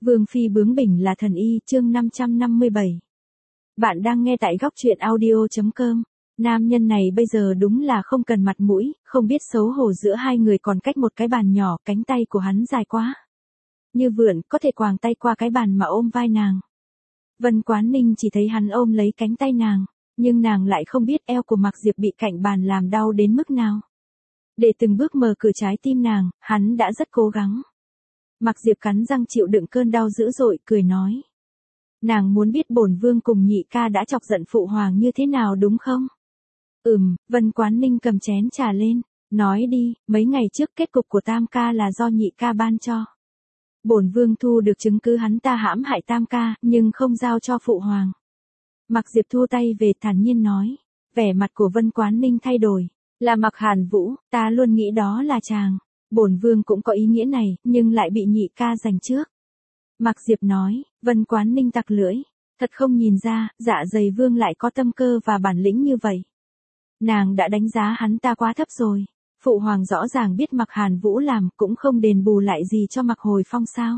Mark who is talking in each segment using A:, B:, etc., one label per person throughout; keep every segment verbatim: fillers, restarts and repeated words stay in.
A: Vương phi bướng bỉnh là thần y, chương năm trăm năm mươi bảy. Bạn đang nghe tại góc truyện audio chấm com. Nam nhân này bây giờ đúng là không cần mặt mũi, không biết xấu hổ, giữa hai người còn cách một cái bàn nhỏ, cánh tay của hắn dài quá. Như vượn, có thể quàng tay qua cái bàn mà ôm vai nàng. Vân Quán Ninh chỉ thấy hắn ôm lấy cánh tay nàng, nhưng nàng lại không biết eo của Mạc Diệp bị cạnh bàn làm đau đến mức nào. Để từng bước mở cửa trái tim nàng, hắn đã rất cố gắng. Mạc Diệp cắn răng chịu đựng cơn đau dữ dội, cười nói. Nàng muốn biết bổn vương cùng nhị ca đã chọc giận phụ hoàng như thế nào đúng không? Ừm, Vân Quán Ninh cầm chén trà lên, nói đi, mấy ngày trước kết cục của tam ca là do nhị ca ban cho. Bổn vương thu được chứng cứ hắn ta hãm hại tam ca, nhưng không giao cho phụ hoàng. Mạc Diệp thu tay về, thản nhiên nói. Vẻ mặt của Vân Quán Ninh thay đổi. Là Mạc Hàn Vũ, ta luôn nghĩ đó là chàng. Bổn vương cũng có ý nghĩa này, nhưng lại bị nhị ca giành trước. Mạc Diệp nói. Vân Quán Ninh tặc lưỡi. Thật không nhìn ra, Dạ Dày Vương lại có tâm cơ và bản lĩnh như vậy. Nàng đã đánh giá hắn ta quá thấp rồi. Phụ hoàng rõ ràng biết Mạc Hàn Vũ làm, cũng không đền bù lại gì cho Mạc Hồi Phong sao?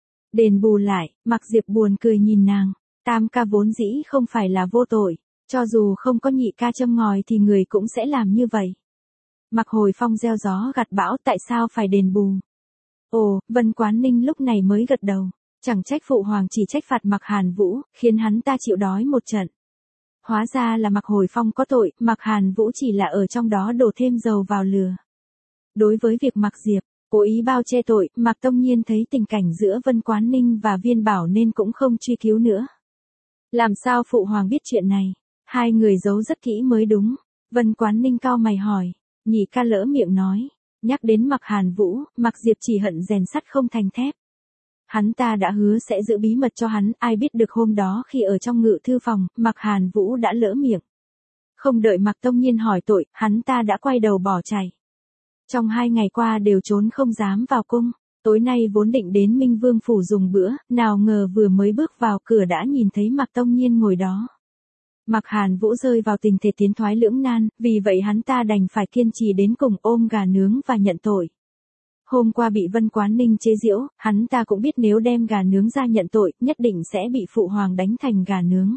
A: Đền bù lại? Mạc Diệp buồn cười nhìn nàng. Tam ca vốn dĩ không phải là vô tội, cho dù không có nhị ca châm ngòi thì người cũng sẽ làm như vậy. Mạc Hồi Phong gieo gió gặt bão, tại sao phải đền bù? Ồ, Vân Quán Ninh lúc này mới gật đầu. Chẳng trách phụ hoàng chỉ trách phạt Mạc Hàn Vũ, khiến hắn ta chịu đói một trận. Hóa ra là Mạc Hồi Phong có tội, Mạc Hàn Vũ chỉ là ở trong đó đổ thêm dầu vào lửa. Đối với việc Mạc Diệp cố ý bao che tội, Mạc Tông Nhiên thấy tình cảnh giữa Vân Quán Ninh và Viên Bảo nên cũng không truy cứu nữa. Làm sao phụ hoàng biết chuyện này? Hai người giấu rất kỹ mới đúng. Vân Quán Ninh cau mày hỏi. Nhị ca lỡ miệng nói. Nhắc đến Mạc Hàn Vũ, Mạc Diệp chỉ hận rèn sắt không thành thép. Hắn ta đã hứa sẽ giữ bí mật cho hắn, ai biết được hôm đó khi ở trong ngự thư phòng, Mạc Hàn Vũ đã lỡ miệng. Không đợi Mạc Tông Nhiên hỏi tội, hắn ta đã quay đầu bỏ chạy. Trong hai ngày qua đều trốn không dám vào cung, tối nay vốn định đến Minh Vương phủ dùng bữa, nào ngờ vừa mới bước vào cửa đã nhìn thấy Mạc Tông Nhiên ngồi đó. Mạc Hàn Vũ rơi vào tình thế tiến thoái lưỡng nan, vì vậy hắn ta đành phải kiên trì đến cùng, ôm gà nướng và nhận tội. Hôm qua bị Vân Quán Ninh chế giễu, hắn ta cũng biết nếu đem gà nướng ra nhận tội, nhất định sẽ bị phụ hoàng đánh thành gà nướng.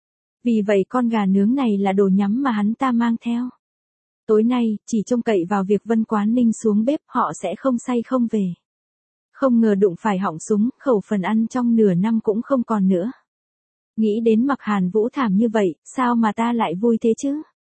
A: Vì vậy con gà nướng này là đồ nhắm mà hắn ta mang theo. Tối nay, chỉ trông cậy vào việc Vân Quán Ninh xuống bếp, họ sẽ không say không về. Không ngờ đụng phải họng súng, khẩu phần ăn trong nửa năm cũng không còn nữa. Nghĩ đến Mạc Hàn Vũ thảm như vậy, sao mà ta lại vui thế chứ?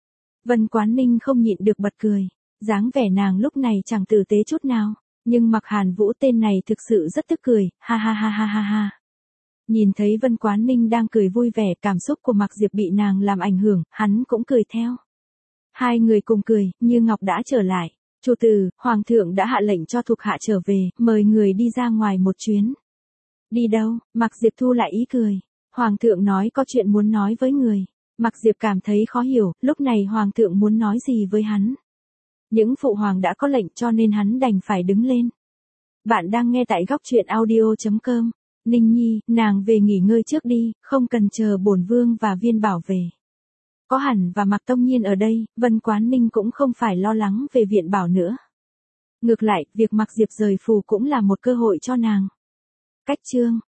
A: Vân Quán Ninh không nhịn được bật cười. Dáng vẻ nàng lúc này chẳng tử tế chút nào. Nhưng Mạc Hàn Vũ tên này thực sự rất tức cười, ha ha ha ha ha ha. Nhìn thấy Vân Quán Ninh đang cười vui vẻ, cảm xúc của Mạc Diệp bị nàng làm ảnh hưởng, hắn cũng cười theo. Hai người cùng cười, Như Ngọc đã trở lại. Chủ tử, Hoàng thượng đã hạ lệnh cho thuộc hạ trở về, mời người đi ra ngoài một chuyến. Đi đâu? Mạc Diệp thu lại ý cười. Hoàng thượng nói có chuyện muốn nói với người. Mạc Diệp cảm thấy khó hiểu, lúc này Hoàng thượng muốn nói gì với hắn. Những phụ hoàng đã có lệnh cho nên hắn đành phải đứng lên. Bạn đang nghe tại góc truyện audio chấm com. Ninh Nhi, nàng về nghỉ ngơi trước đi, không cần chờ bổn vương và Viên Bảo về. Có Hẳn và Mạc Tông Nhiên ở đây, Vân Quán Ninh cũng không phải lo lắng về Viện Bảo nữa. Ngược lại, việc Mạc Diệp rời phủ cũng là một cơ hội cho nàng. Cách chương.